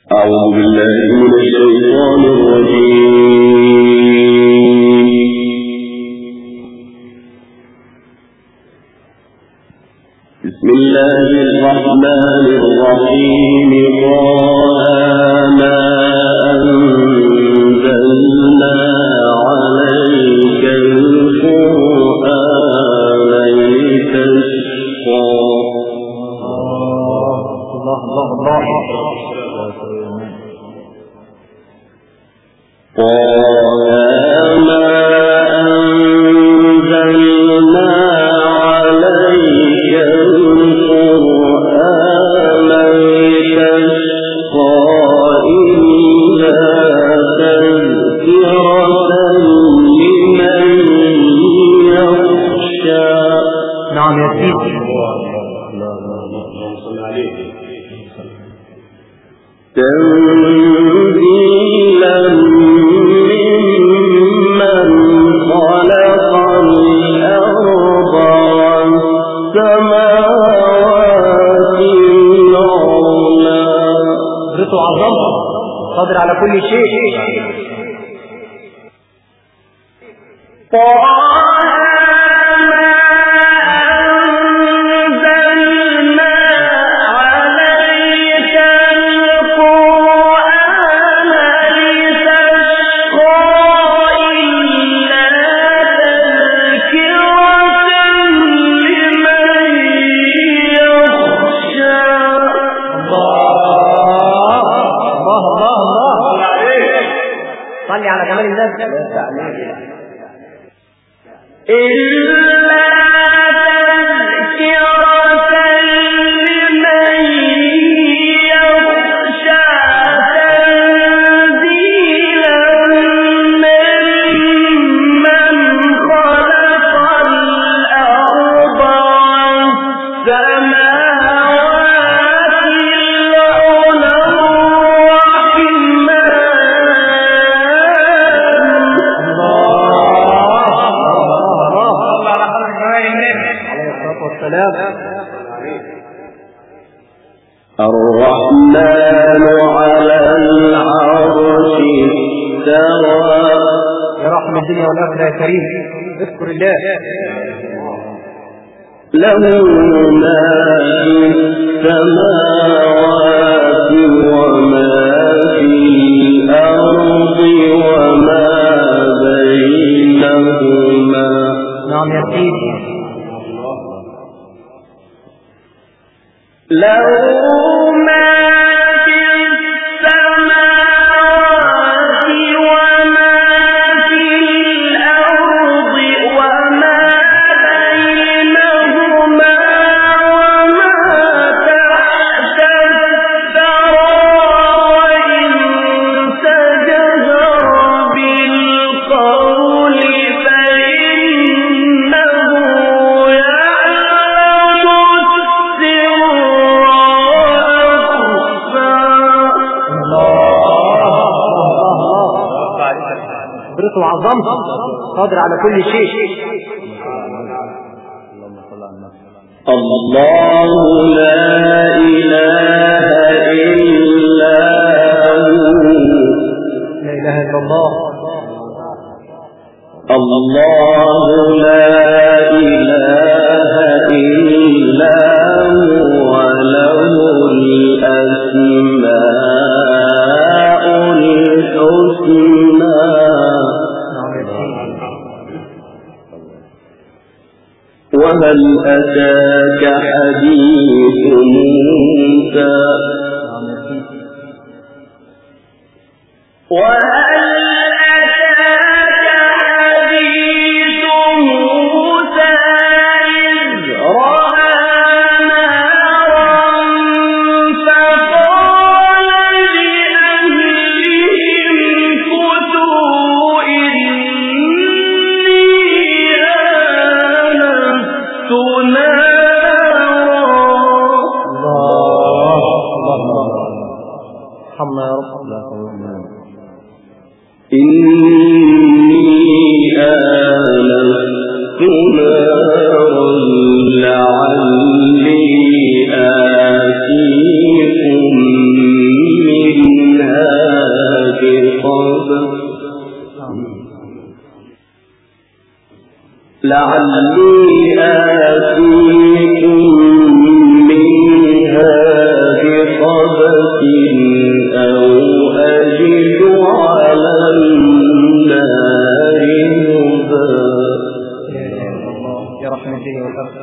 أعوذ بالله من الشيطان الرجيم. بسم الله الرحمن الرحيم. ما أنزلنا عليك القرآن لتشقى. الله الله الله. ما أنزلنا عليك القرآن لتشقى إلا تذكرة لمن يخشى. نعم يا سيدي. تنزيلا ممن خلق الأرض والسماوات العلى. قدرته عظمه قادر على كل شيء. صلي على جمال الناس. الرحمن على العرش استوى. يا رحم الدنيا والآخرة يا كريم اذكر الله. له ما في السماوات وما في الأرض وما بينهما. نعم يا سيدي. له ما في السماوات وما في الأرض وما بينهما وما تحت الثرى وإن تجهر بالقول فإنه قدرته وعظمته قادر على كل شيء. الله لا إله إلا هو. لا إله إلا الله. الله لا إله إلا هو له الأسماء الحسنى. وهل أتاك حديث موسى. وهل أتاك حديث موسى إذ رأى نارا فقال لأهلهم كثوا إني آنست نارا. الله ارحمنا يا رب. إني آنست نارا لعلي آتيكم منها لعلي آتيكم منها بقبس أو أجد على النار هدى. يا رحمته والأرض.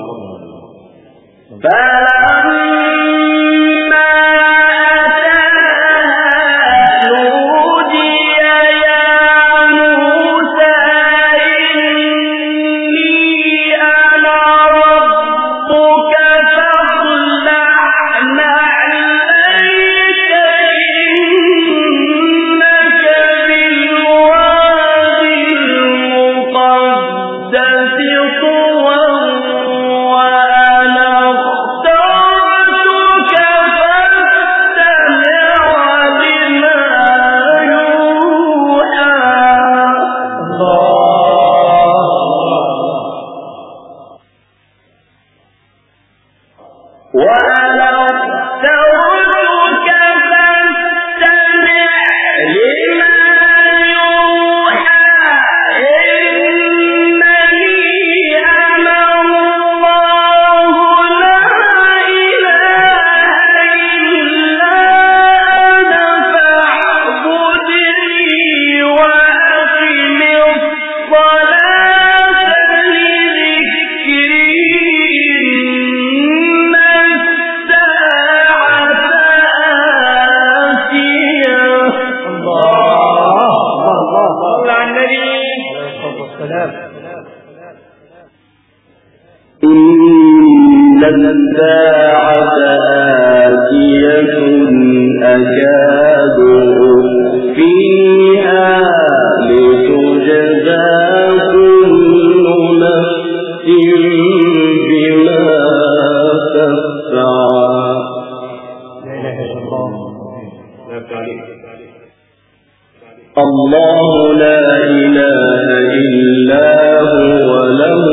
الله لا إله إلا هو له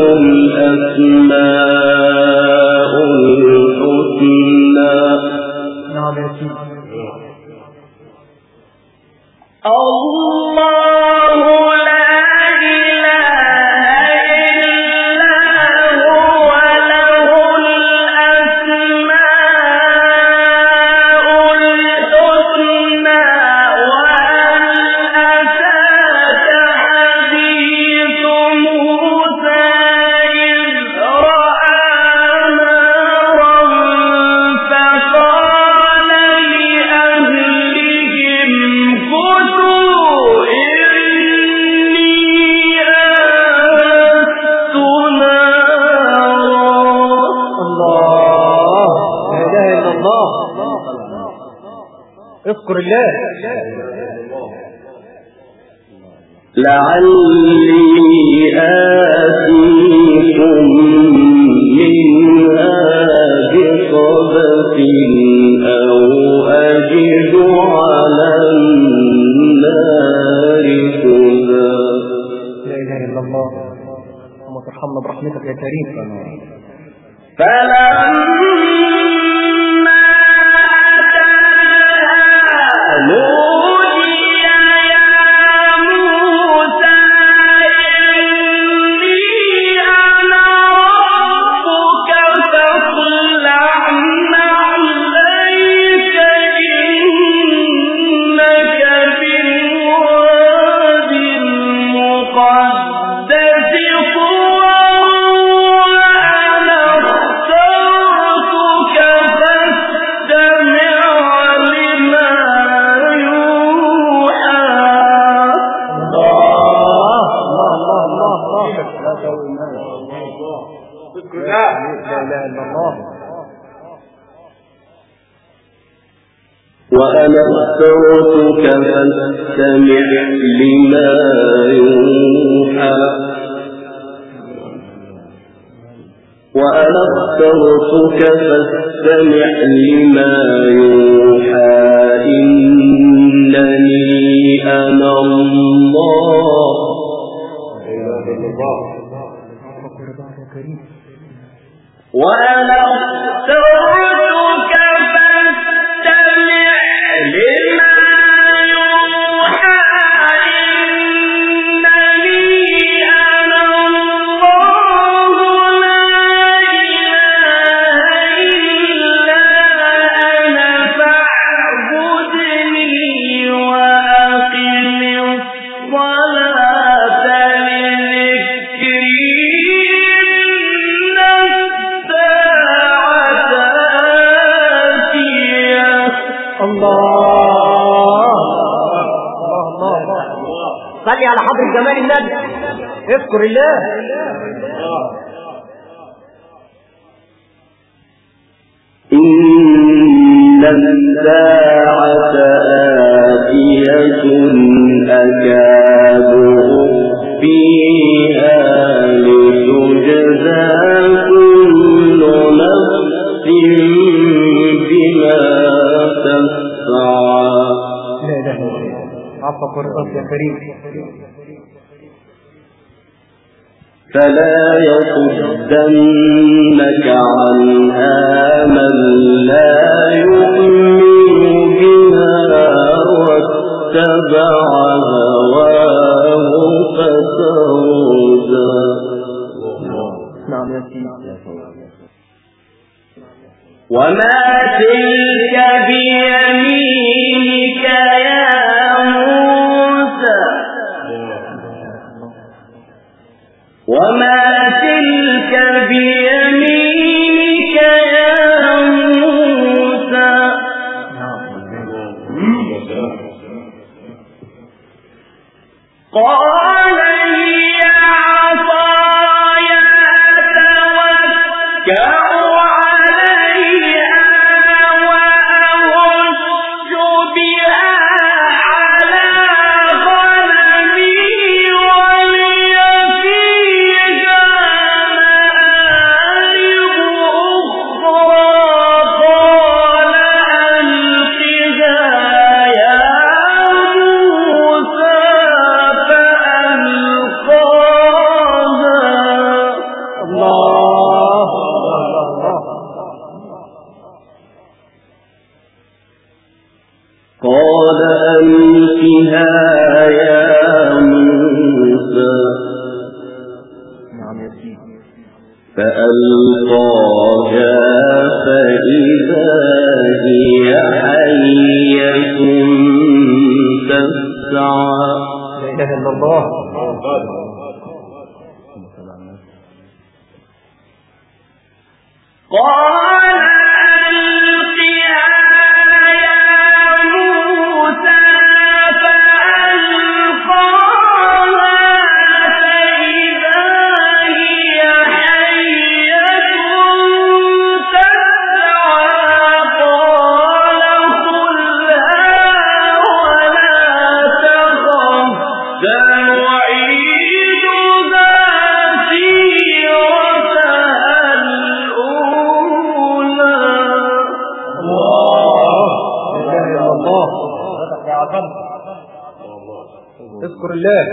الأسماء الحسنى. نعم يا سيدي. اذكر الله. لعلي آتيكم منها بقبس أو أجد على النار هدى. لا إله إلا الله. اللهم ارحمنا برحمتك يا كريم. وأنا اخترتك فاستمع لما يوحى. وأنا اخترتك فاستمع لما يوحى إنني أنا الله. وأنا اخترتك فاستمع لما يوحى إنني أنا الله الله الله الله. صلي على حضرة جمال النبي. اذكر الله. إن الساعة آتية أكاد أخفيها لتجزى كل نفس بما تسعى. لا إله إلا الله. عفوا قرآن يا كريم. فلا يصدنك عنها من لا يؤمن بها واتبع هواه فتردى. نعم يا سيدي. وما تلك بيمينك يا موسى. وما تلك بيمينك يا موسى. قال هي عصاي أتوكأ عليها وأهش بها على غنمي ولي فيها مآرب أخرى. قال ألقها يا موسى فألقاها. الله. قال ألقها يا موسى. نعم يا سيدي. فألقاها فإذا هي حية تسعى. لا إله إلا الله. قال ألقها يا موسى فألقاها فإذا هي حية تسعى. قال خذها ولا تخف سنعيدها سيرتها الأولى. اذكر الله.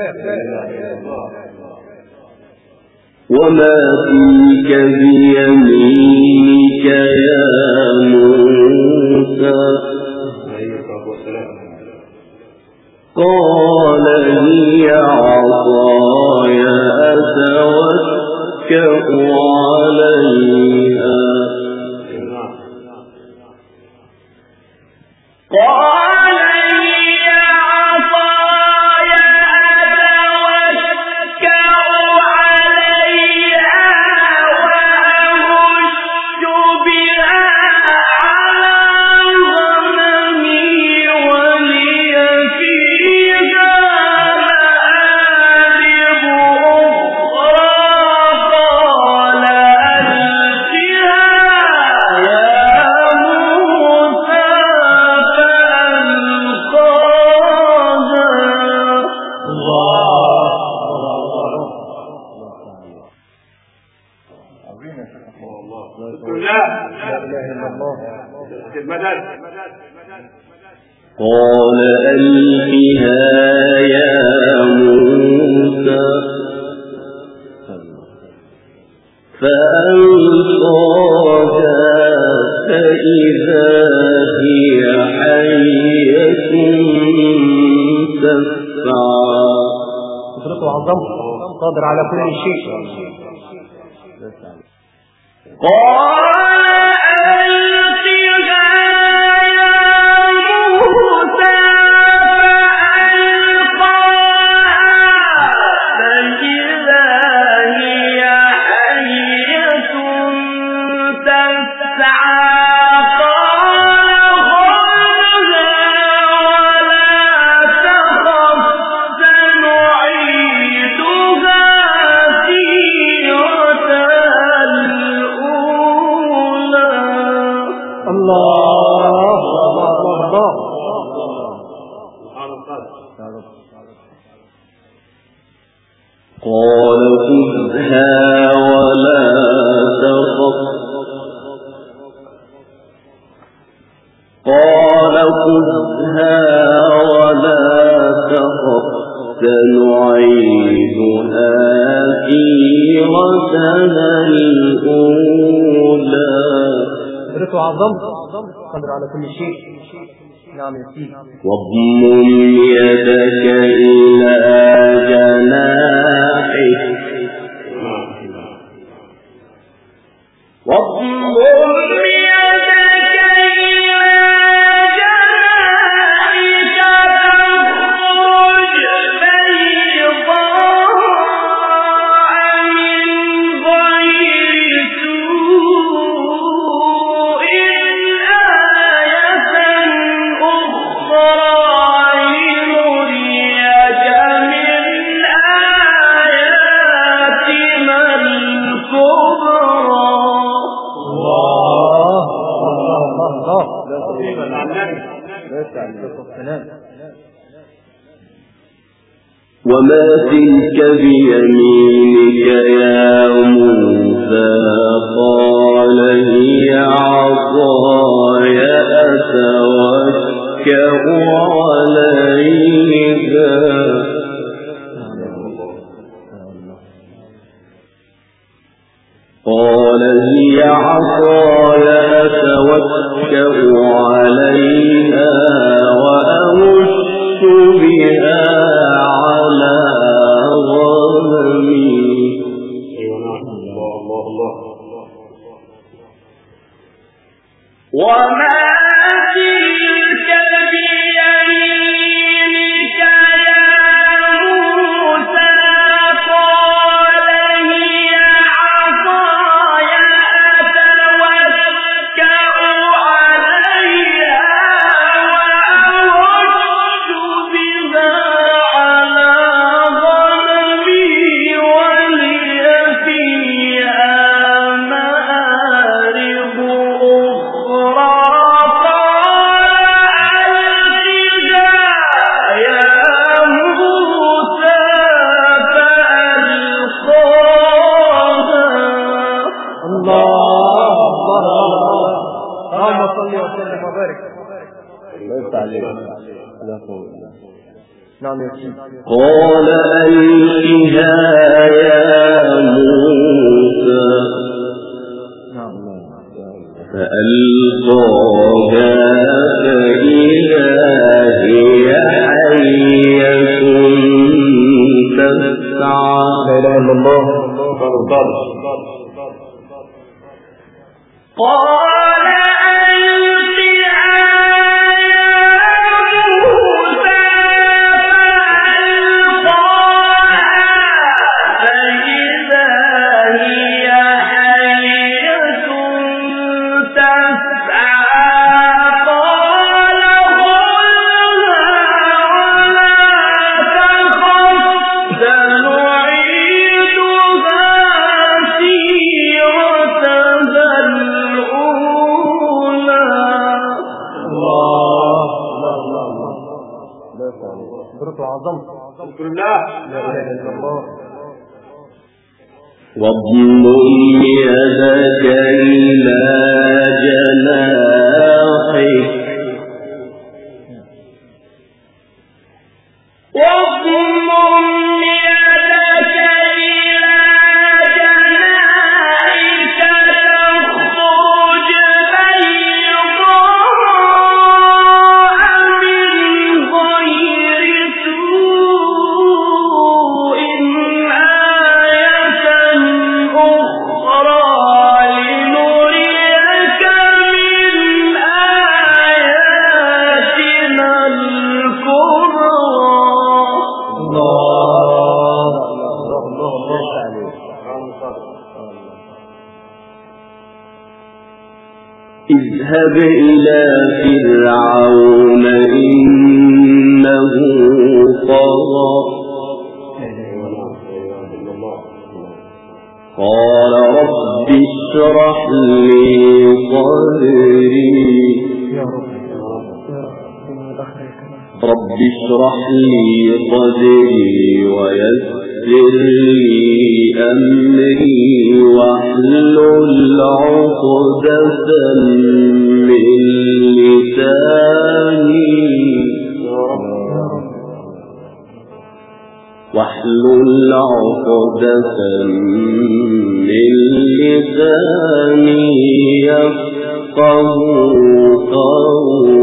وما تلك بيمينك يا موسى. قال هي عصاي أتوكأ عليها. قال هي عصاي أتوكأ عليها وأهش بها على غنمي ولي فيها مآرب أخرى. قال ألقها يا موسى فألقاها. قال ألقها يا موسى فألقاها فإذا هي حية تسعى. قدرته وعظمته قادر على كل شيء. قال ألقها يا موسى فألقاها فإذا هي حية تسعى. قال قال خذها ولا تخف سنعيدها سيرتها الأولى. قدرته عظم قدر على كل شيء. نعم يا سيدي. واضمم يدك إلى جناحك وما تلك بيمينك يا موسى قال هي عصاي أتوكأ عليها وأهش بها على غنمي. وما تلك بيمينك يا موسى قال هي عصاي أتوكأ عليها وأهش بها على غنمي ولي فيها مآرب أخرى. قال ألقها يا موسى فألقاها فإذا هي حية تسعى. لا إله إلا الله. قال واضمم يدك إلى جناحك اذهب إلى فرعون إنه طغى قال رب اشرح لي صدري رب اشرح لي صدري ويسر لي أمري واحلل عقدة من لساني واحلل عقدة من لساني يفقهوا قولي